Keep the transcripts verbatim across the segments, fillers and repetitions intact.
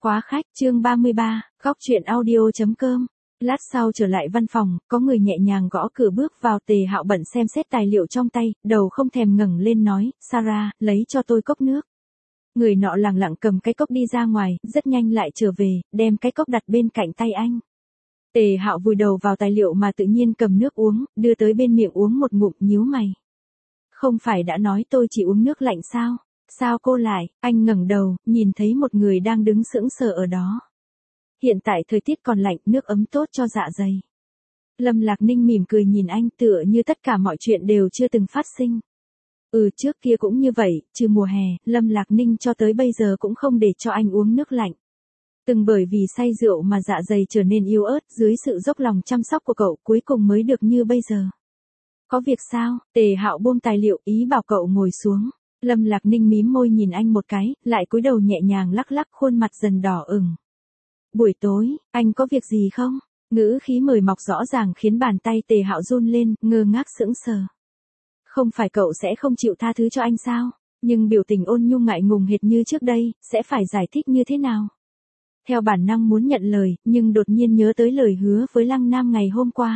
Quá khách, chương ba mươi ba, góc chuyện audio.com. Lát sau trở lại văn phòng, có người nhẹ nhàng gõ cửa bước vào. Tề Hạo bận xem xét tài liệu trong tay, đầu không thèm ngẩng lên nói, Sarah, lấy cho tôi cốc nước. Người nọ lẳng lặng cầm cái cốc đi ra ngoài, rất nhanh lại trở về, đem cái cốc đặt bên cạnh tay anh. Tề Hạo vùi đầu vào tài liệu mà tự nhiên cầm nước uống, đưa tới bên miệng uống một ngụm, nhíu mày. Không phải đã nói tôi chỉ uống nước lạnh sao? Sao cô lại? Anh ngẩng đầu, nhìn thấy một người đang đứng sững sờ ở đó. Hiện tại thời tiết còn lạnh, nước ấm tốt cho dạ dày. Lâm Lạc Ninh mỉm cười nhìn anh, tựa như tất cả mọi chuyện đều chưa từng phát sinh. Ừ, trước kia cũng như vậy, trừ mùa hè, Lâm Lạc Ninh cho tới bây giờ cũng không để cho anh uống nước lạnh. Từng bởi vì say rượu mà dạ dày trở nên yếu ớt, dưới sự dốc lòng chăm sóc của cậu cuối cùng mới được như bây giờ. Có việc sao? Tề Hạo buông tài liệu, ý bảo cậu ngồi xuống. Lâm Lạc Ninh mím môi nhìn anh một cái, lại cúi đầu nhẹ nhàng lắc lắc, khuôn mặt dần đỏ ửng. Buổi tối, anh có việc gì không? Ngữ khí mời mọc rõ ràng khiến bàn tay Tề Hạo run lên, ngơ ngác sững sờ. Không phải cậu sẽ không chịu tha thứ cho anh sao? Nhưng biểu tình ôn nhu ngại ngùng hệt như trước đây, sẽ phải giải thích như thế nào? Theo bản năng muốn nhận lời, nhưng đột nhiên nhớ tới lời hứa với Lăng Nam ngày hôm qua.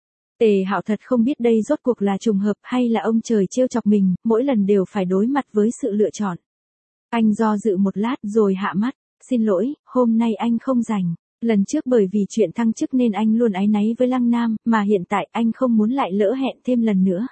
Tề Hạo thật không biết đây rốt cuộc là trùng hợp hay là ông trời trêu chọc mình, mỗi lần đều phải đối mặt với sự lựa chọn. Anh do dự một lát rồi hạ mắt, xin lỗi, hôm nay anh không rảnh. Lần trước bởi vì chuyện thăng chức nên anh luôn áy náy với Lăng Nam, mà hiện tại anh không muốn lại lỡ hẹn thêm lần nữa.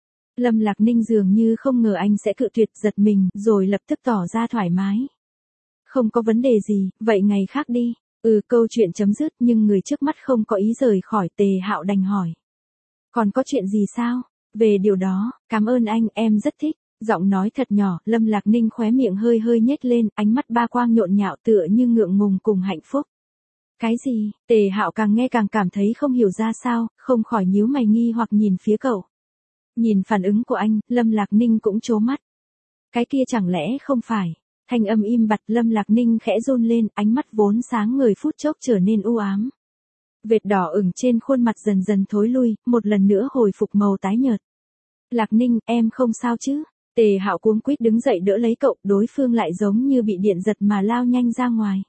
Lâm Lạc Ninh dường như không ngờ anh sẽ cự tuyệt, giật mình, rồi lập tức tỏ ra thoải mái. Không có vấn đề gì, vậy ngày khác đi. Ừ, câu chuyện chấm dứt, nhưng người trước mắt không có ý rời khỏi. Tề Hạo đành hỏi. Còn có chuyện gì sao? Về điều đó, cảm ơn anh, em rất thích. Giọng nói thật nhỏ, Lâm Lạc Ninh khóe miệng hơi hơi nhếch lên, ánh mắt ba quang nhộn nhạo tựa như ngượng ngùng cùng hạnh phúc. Cái gì? Tề Hạo càng nghe càng cảm thấy không hiểu ra sao, không khỏi nhíu mày nghi hoặc nhìn phía cậu. Nhìn phản ứng của anh, Lâm Lạc Ninh cũng trố mắt. Cái kia chẳng lẽ không phải? Thanh âm im bặt, Lâm Lạc Ninh khẽ run lên, ánh mắt vốn sáng ngời phút chốc trở nên u ám. Vệt đỏ ửng trên khuôn mặt dần dần thối lui, một lần nữa hồi phục màu tái nhợt. Lạc Ninh, em không sao chứ? Tề Hạo cuống quýt đứng dậy đỡ lấy cậu, đối phương lại giống như bị điện giật mà lao nhanh ra ngoài.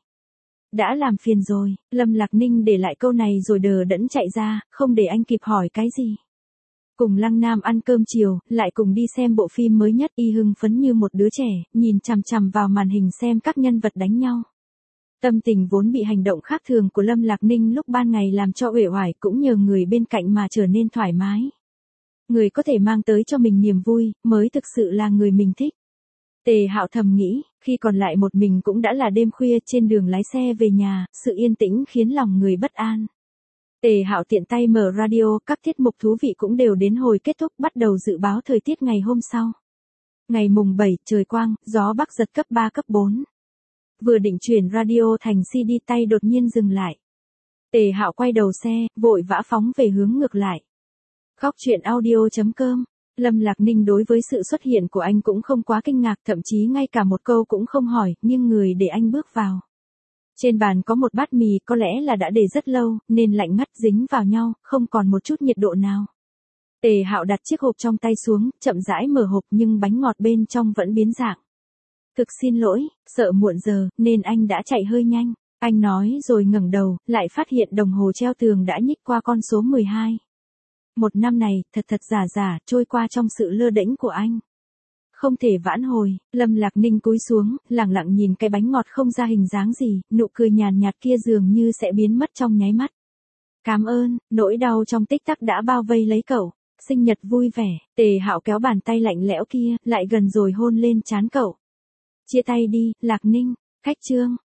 Đã làm phiền rồi. Lâm Lạc Ninh để lại câu này rồi đờ đẫn chạy ra, không để anh kịp hỏi cái gì. Cùng Lăng Nam ăn cơm chiều, lại cùng đi xem bộ phim mới nhất, y hưng phấn như một đứa trẻ, nhìn chằm chằm vào màn hình xem các nhân vật đánh nhau. Tâm tình vốn bị hành động khác thường của Lâm Lạc Ninh lúc ban ngày làm cho uể oải, cũng nhờ người bên cạnh mà trở nên thoải mái. Người có thể mang tới cho mình niềm vui, mới thực sự là người mình thích. Tề Hạo thầm nghĩ, khi còn lại một mình cũng đã là đêm khuya, trên đường lái xe về nhà, sự yên tĩnh khiến lòng người bất an. Tề Hạo tiện tay mở radio, các tiết mục thú vị cũng đều đến hồi kết thúc, bắt đầu dự báo thời tiết ngày hôm sau. Ngày mùng bảy, trời quang, gió bắc giật cấp ba cấp bốn. Vừa định chuyển radio thành xê đê tay đột nhiên dừng lại. Tề Hạo quay đầu xe, vội vã phóng về hướng ngược lại. Góc chuyện audio.com. Lâm Lạc Ninh đối với sự xuất hiện của anh cũng không quá kinh ngạc, thậm chí ngay cả một câu cũng không hỏi, nhưng người để anh bước vào. Trên bàn có một bát mì, có lẽ là đã để rất lâu, nên lạnh ngắt dính vào nhau, không còn một chút nhiệt độ nào. Tề Hạo đặt chiếc hộp trong tay xuống, chậm rãi mở hộp nhưng bánh ngọt bên trong vẫn biến dạng. Thực xin lỗi, sợ muộn giờ, nên anh đã chạy hơi nhanh. Anh nói rồi ngẩng đầu, lại phát hiện đồng hồ treo tường đã nhích qua con số mười hai. Một năm này, thật thật giả giả, trôi qua trong sự lơ đễnh của anh. Không thể vãn hồi. Lâm Lạc Ninh cúi xuống, lẳng lặng nhìn cái bánh ngọt không ra hình dáng gì, nụ cười nhàn nhạt kia dường như sẽ biến mất trong nháy mắt. Cảm ơn. Nỗi đau trong tích tắc đã bao vây lấy cậu. Sinh nhật vui vẻ. Tề Hạo kéo bàn tay lạnh lẽo kia, lại gần rồi hôn lên trán cậu. Chia tay đi, Lạc Ninh. Khách trương.